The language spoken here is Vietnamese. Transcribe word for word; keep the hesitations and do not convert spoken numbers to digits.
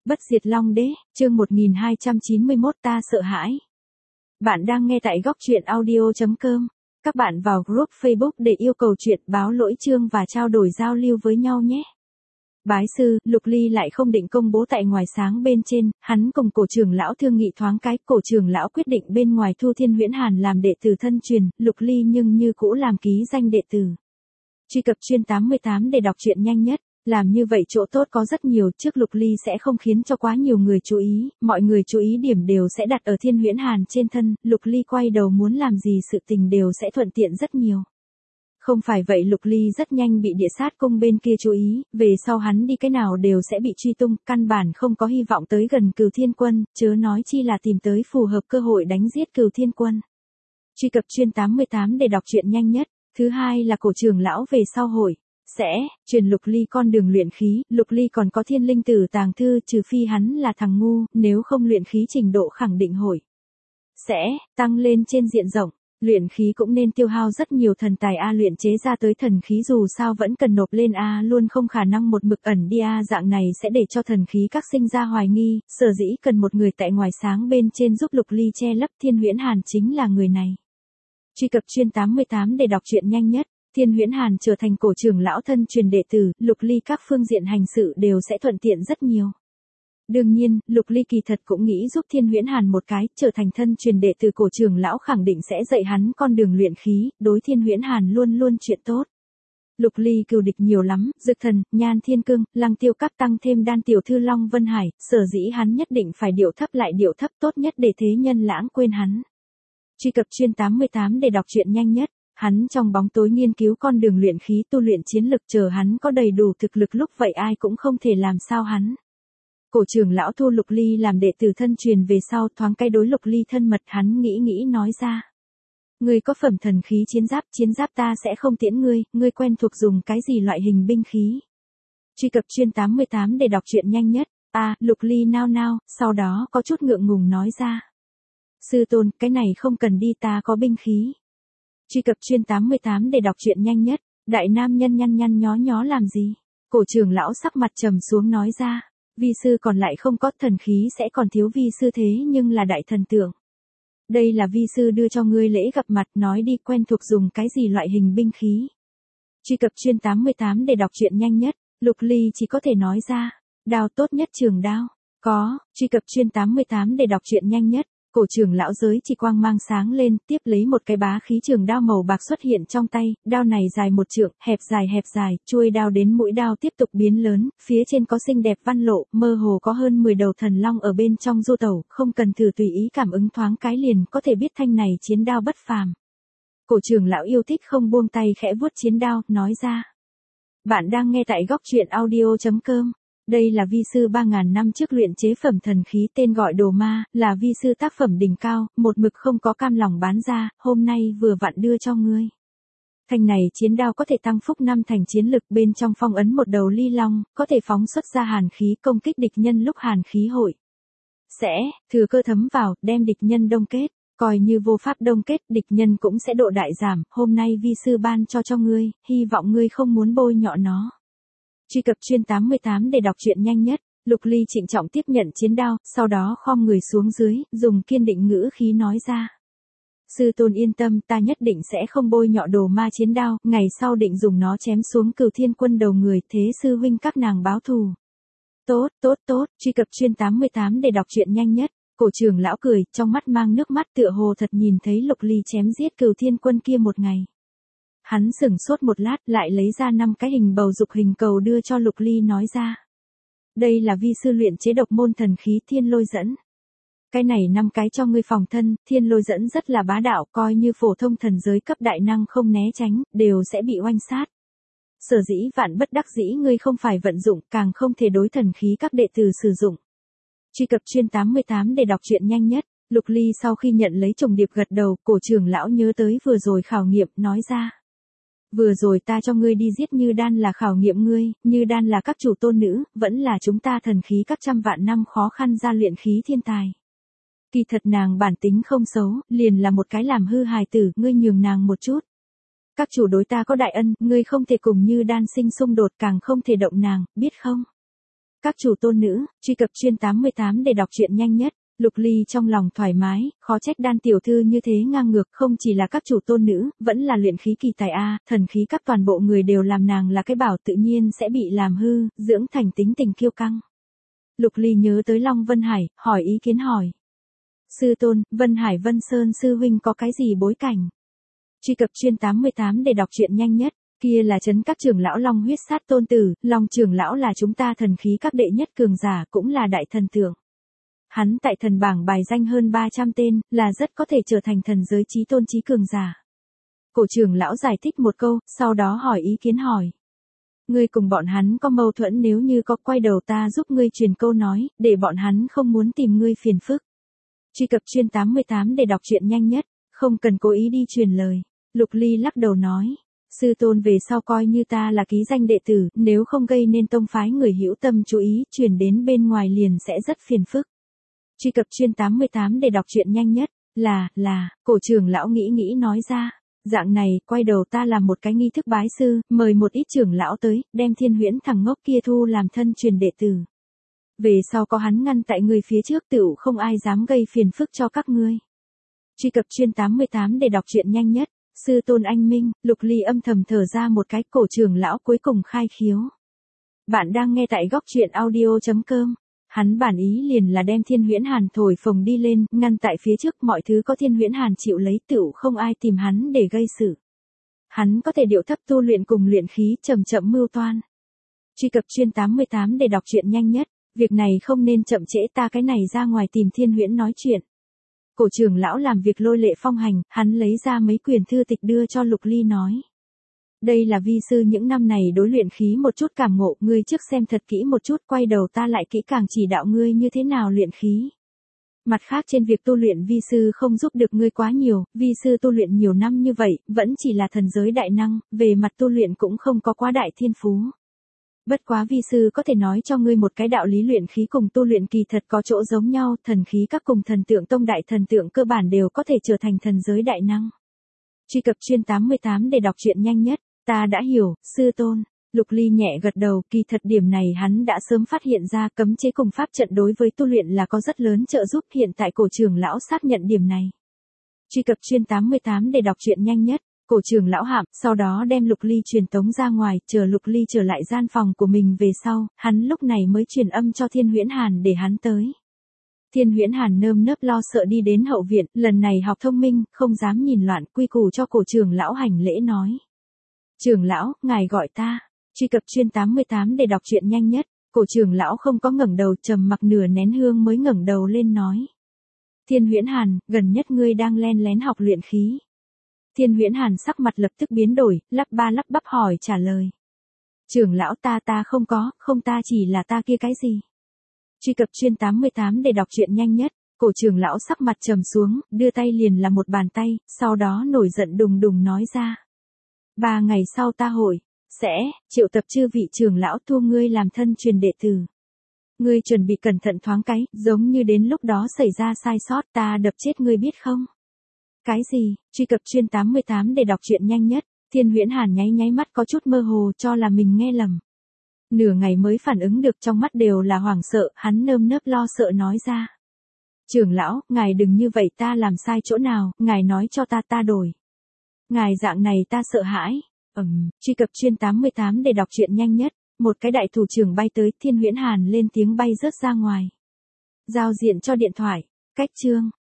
Bất diệt Long Đế, chương một nghìn hai trăm chín mươi mốt ta sợ hãi. Bạn đang nghe tại góc truyện audio chấm com. Các bạn vào group Facebook để yêu cầu chuyện báo lỗi chương và trao đổi giao lưu với nhau nhé. Bái sư, Lục Ly lại không định công bố tại ngoài sáng bên trên, hắn cùng cổ trưởng lão thương nghị thoáng cái, cổ trưởng lão quyết định bên ngoài thu Thiên Huyễn Hàn làm đệ tử thân truyền, Lục Ly nhưng như cũ làm ký danh đệ tử. Truy cập chuyên tám mươi tám để đọc truyện nhanh nhất. Làm như vậy chỗ tốt có rất nhiều, trước Lục Ly sẽ không khiến cho quá nhiều người chú ý, mọi người chú ý điểm đều sẽ đặt ở Thiên Huyễn Hàn trên thân, Lục Ly quay đầu muốn làm gì sự tình đều sẽ thuận tiện rất nhiều. Không phải vậy Lục Ly rất nhanh bị địa sát cung bên kia chú ý, về sau hắn đi cái nào đều sẽ bị truy tung, căn bản không có hy vọng tới gần Cửu Thiên Quân, chớ nói chi là tìm tới phù hợp cơ hội đánh giết Cửu Thiên Quân. Truy cập chuyên tám mươi tám để đọc truyện nhanh nhất. Thứ hai là cổ trưởng lão về sau hội sẽ truyền Lục Ly con đường luyện khí, Lục Ly còn có Thiên Linh Tử tàng thư, trừ phi hắn là thằng ngu, nếu không luyện khí trình độ khẳng định hội sẽ tăng lên trên diện rộng. Luyện khí cũng nên tiêu hao rất nhiều thần tài a, luyện chế ra tới thần khí dù sao vẫn cần nộp lên a, luôn không khả năng một mực ẩn đi a, dạng này sẽ để cho thần khí các sinh ra hoài nghi, sở dĩ cần một người tại ngoài sáng bên trên giúp Lục Ly che lấp. Thiên Huyễn Hàn chính là người này. Truy cập chuyên tám mươi tám để đọc truyện nhanh nhất. Thiên Huyễn Hàn trở thành cổ trưởng lão thân truyền đệ tử, Lục Ly các phương diện hành sự đều sẽ thuận tiện rất nhiều. Đương nhiên, Lục Ly kỳ thật cũng nghĩ giúp Thiên Huyễn Hàn một cái, trở thành thân truyền đệ tử cổ trưởng lão khẳng định sẽ dạy hắn con đường luyện khí, đối Thiên Huyễn Hàn luôn luôn chuyện tốt. Lục Ly cừu địch nhiều lắm, Dực Thần, Nhan Thiên Cương, Lăng Tiêu Các tăng thêm Đan tiểu thư Long Vân Hải, sở dĩ hắn nhất định phải điệu thấp lại điệu thấp tốt nhất để thế nhân lãng quên hắn. Truy cập chuyên tám mươi tám để đọc truyện nhanh nhất. Hắn trong bóng tối nghiên cứu con đường luyện khí, tu luyện chiến lực, chờ hắn có đầy đủ thực lực lúc vậy ai cũng không thể làm sao hắn. Cổ trưởng lão thu Lục Ly làm đệ tử thân truyền về sau, thoáng cái đối Lục Ly thân mật, hắn nghĩ nghĩ nói ra. Ngươi có phẩm thần khí chiến giáp, chiến giáp ta sẽ không tiễn ngươi, ngươi quen thuộc dùng cái gì loại hình binh khí. Truy cập chuyên tám mươi tám để đọc truyện nhanh nhất. A, à, Lục Ly nao nao, sau đó có chút ngượng ngùng nói ra. Sư tôn, cái này không cần đi, ta có binh khí. Truy cập chuyên tám mươi tám để đọc truyện nhanh nhất. Đại nam nhân nhăn nhăn nhó nhó làm gì? Cổ trưởng lão sắc mặt trầm xuống nói ra. Vi sư còn lại không có thần khí sẽ còn thiếu vi sư thế nhưng là đại thần tượng. Đây là vi sư đưa cho ngươi lễ gặp mặt, nói đi quen thuộc dùng cái gì loại hình binh khí. Truy cập chuyên tám mươi tám để đọc truyện nhanh nhất. Lục Ly chỉ có thể nói ra. Đao tốt nhất trường đao. Có. Truy cập chuyên tám mươi tám để đọc truyện nhanh nhất. Cổ trưởng lão giới chỉ quang mang sáng lên, tiếp lấy một cái bá khí trường đao màu bạc xuất hiện trong tay, đao này dài một trượng, hẹp dài hẹp dài, chuôi đao đến mũi đao tiếp tục biến lớn, phía trên có xinh đẹp văn lộ, mơ hồ có hơn mười đầu thần long ở bên trong du tẩu, không cần thử tùy ý cảm ứng thoáng cái liền có thể biết thanh này chiến đao bất phàm. Cổ trưởng lão yêu thích không buông tay khẽ vuốt chiến đao, nói ra. Bạn đang nghe tại góc truyện audio chấm com. Đây là vi sư ba ngàn năm trước luyện chế phẩm thần khí tên gọi Đồ Ma, là vi sư tác phẩm đỉnh cao, một mực không có cam lòng bán ra, hôm nay vừa vặn đưa cho ngươi. Thanh này chiến đao có thể tăng phúc năm thành chiến lực, bên trong phong ấn một đầu ly long, có thể phóng xuất ra hàn khí công kích địch nhân lúc hàn khí hội. Sẽ, thừa cơ thấm vào, đem địch nhân đông kết, coi như vô pháp đông kết, địch nhân cũng sẽ độ đại giảm, hôm nay vi sư ban cho cho ngươi, hy vọng ngươi không muốn bôi nhọ nó. Truy cập chuyên tám mươi tám để đọc truyện nhanh nhất. Lục Ly trịnh trọng tiếp nhận chiến đao, sau đó khom người xuống dưới, dùng kiên định ngữ khí nói ra. Sư tôn yên tâm, ta nhất định sẽ không bôi nhọ Đồ Ma chiến đao, ngày sau định dùng nó chém xuống Cửu Thiên Quân đầu người, thế sư huynh các nàng báo thù. Tốt, tốt, tốt, truy cập chuyên tám mươi tám để đọc truyện nhanh nhất. Cổ trưởng lão cười, trong mắt mang nước mắt tựa hồ thật nhìn thấy Lục Ly chém giết Cửu Thiên Quân kia một ngày. Hắn sửng sốt một lát lại lấy ra năm cái hình bầu dục hình cầu đưa cho Lục Ly nói ra. Đây là vi sư luyện chế độc môn thần khí Thiên Lôi Dẫn. Cái này năm cái cho ngươi phòng thân, Thiên Lôi Dẫn rất là bá đạo, coi như phổ thông thần giới cấp đại năng không né tránh, đều sẽ bị oanh sát. Sở dĩ vạn bất đắc dĩ ngươi không phải vận dụng, càng không thể đối thần khí các đệ tử sử dụng. Truy cập chuyên tám mươi tám để đọc truyện nhanh nhất. Lục Ly sau khi nhận lấy trùng điệp gật đầu, cổ trưởng lão nhớ tới vừa rồi khảo nghiệm, nói ra. Vừa rồi ta cho ngươi đi giết Như Đan là khảo nghiệm ngươi, Như Đan là các chủ tôn nữ, vẫn là chúng ta thần khí các trăm vạn năm khó khăn ra luyện khí thiên tài. Kỳ thật nàng bản tính không xấu, liền là một cái làm hư hài tử, ngươi nhường nàng một chút. Các chủ đối ta có đại ân, ngươi không thể cùng Như Đan sinh xung đột, càng không thể động nàng, biết không? Các chủ tôn nữ, truy cập chuyên tám mươi tám để đọc truyện nhanh nhất. Lục Ly trong lòng thoải mái, khó trách Đan tiểu thư như thế ngang ngược, không chỉ là các chủ tôn nữ, vẫn là luyện khí kỳ tài a, thần khí các toàn bộ người đều làm nàng là cái bảo, tự nhiên sẽ bị làm hư, dưỡng thành tính tình kiêu căng. Lục Ly nhớ tới Long Vân Hải, hỏi ý kiến hỏi. Sư tôn, Vân Hải Vân Sơn sư huynh có cái gì bối cảnh? Truy cập chuyên tám mươi tám để đọc truyện nhanh nhất. Kia là trấn các trưởng lão Long huyết sát tôn tử, Long trưởng lão là chúng ta thần khí các đệ nhất cường giả, cũng là đại thần tượng. Hắn tại thần bảng bài danh hơn ba trăm tên, là rất có thể trở thành thần giới chí tôn chí cường giả. Cổ trưởng lão giải thích một câu, sau đó hỏi ý kiến hỏi. Ngươi cùng bọn hắn có mâu thuẫn, nếu như có quay đầu ta giúp ngươi truyền câu nói, để bọn hắn không muốn tìm ngươi phiền phức. Truy cập chuyên tám mươi tám để đọc truyện nhanh nhất, không cần cố ý đi truyền lời. Lục Ly lắc đầu nói. Sư tôn về sau coi như ta là ký danh đệ tử, nếu không gây nên tông phái người hữu tâm chú ý, truyền đến bên ngoài liền sẽ rất phiền phức. Truy cập chuyên tám mươi tám để đọc truyện nhanh nhất, là, là, cổ trưởng lão nghĩ nghĩ nói ra. Dạng này, quay đầu ta làm một cái nghi thức bái sư, mời một ít trưởng lão tới, đem Thiên Huyễn thằng ngốc kia thu làm thân truyền đệ tử. Về sau có hắn ngăn tại người phía trước, tựu không ai dám gây phiền phức cho các ngươi. Truy cập chuyên tám mươi tám để đọc truyện nhanh nhất. Sư tôn anh minh, Lục Ly âm thầm thở ra một cái, cổ trưởng lão cuối cùng khai khiếu. Bạn đang nghe tại góc truyện audio chấm com. Hắn bản ý liền là đem Thiên Huyễn Hàn thổi phồng đi lên, ngăn tại phía trước, mọi thứ có Thiên Huyễn Hàn chịu lấy, tựu không ai tìm hắn để gây sự. Hắn có thể điệu thấp tu luyện cùng luyện khí, chậm chậm mưu toan. Truy cập chuyên tám mươi tám để đọc truyện nhanh nhất. Việc này không nên chậm trễ, ta cái này ra ngoài tìm Thiên Huyễn nói chuyện. Cổ trưởng lão làm việc lôi lệ phong hành, hắn lấy ra mấy quyển thư tịch đưa cho Lục Ly nói. Đây là vi sư những năm này đối luyện khí một chút cảm ngộ, ngươi trước xem thật kỹ một chút, quay đầu ta lại kỹ càng chỉ đạo ngươi như thế nào luyện khí. Mặt khác trên việc tu luyện vi sư không giúp được ngươi quá nhiều, vi sư tu luyện nhiều năm như vậy, vẫn chỉ là thần giới đại năng, về mặt tu luyện cũng không có quá đại thiên phú. Bất quá vi sư có thể nói cho ngươi một cái đạo lý, luyện khí cùng tu luyện kỳ thật có chỗ giống nhau, thần khí các cùng thần tượng tông đại thần tượng cơ bản đều có thể trở thành thần giới đại năng. Truy cập chuyên tám mươi tám để đọc truyện nhanh nhất, ta đã hiểu, sư tôn. Lục Ly nhẹ gật đầu, kỳ thật điểm này hắn đã sớm phát hiện ra, cấm chế cùng pháp trận đối với tu luyện là có rất lớn trợ giúp, hiện tại cổ trưởng lão xác nhận điểm này. Truy cập chuyên tám mươi tám để đọc truyện nhanh nhất. Cổ trưởng lão hạm, sau đó đem Lục Ly truyền tống ra ngoài, chờ Lục Ly trở lại gian phòng của mình về sau, hắn lúc này mới truyền âm cho Thiên Huyễn Hàn để hắn tới. Thiên Huyễn Hàn nơm nớp lo sợ đi đến hậu viện, lần này học thông minh, không dám nhìn loạn, quy củ cho cổ trưởng lão hành lễ nói. Trưởng lão, ngài gọi ta. Truy cập chuyên tám mươi tám để đọc truyện nhanh nhất. Cổ trưởng lão không có ngẩng đầu, trầm mặc nửa nén hương mới ngẩng đầu lên nói. Thiên Huyễn Hàn, gần nhất ngươi đang len lén học luyện khí. Thiên Huyễn Hàn sắc mặt lập tức biến đổi, lắp ba lắp bắp hỏi trả lời. Trưởng lão, ta ta không có, không, ta chỉ là ta kia cái gì. Truy cập chuyên tám mươi tám để đọc truyện nhanh nhất. Cổ trưởng lão sắc mặt trầm xuống, đưa tay liền là một bàn tay, sau đó nổi giận đùng đùng nói ra. Ba ngày sau ta hội, sẽ, triệu tập chư vị trưởng lão thu ngươi làm thân truyền đệ tử. Ngươi chuẩn bị cẩn thận thoáng cái, giống như đến lúc đó xảy ra sai sót ta đập chết ngươi biết không? Cái gì? Truy cập chuyên tám mươi tám để đọc truyện nhanh nhất. Thiên Huyễn Hàn nháy nháy mắt có chút mơ hồ, cho là mình nghe lầm. Nửa ngày mới phản ứng được, trong mắt đều là hoảng sợ, hắn nơm nớp lo sợ nói ra. Trưởng lão, ngài đừng như vậy, ta làm sai chỗ nào, ngài nói cho ta ta đổi. Ngài dạng này ta sợ hãi. Ừm, truy cập chuyên tám mươi tám để đọc truyện nhanh nhất. Một cái đại thủ trưởng bay tới, Thiên Huyễn Hàn lên tiếng bay rớt ra ngoài. Giao diện cho điện thoại. Cách chương.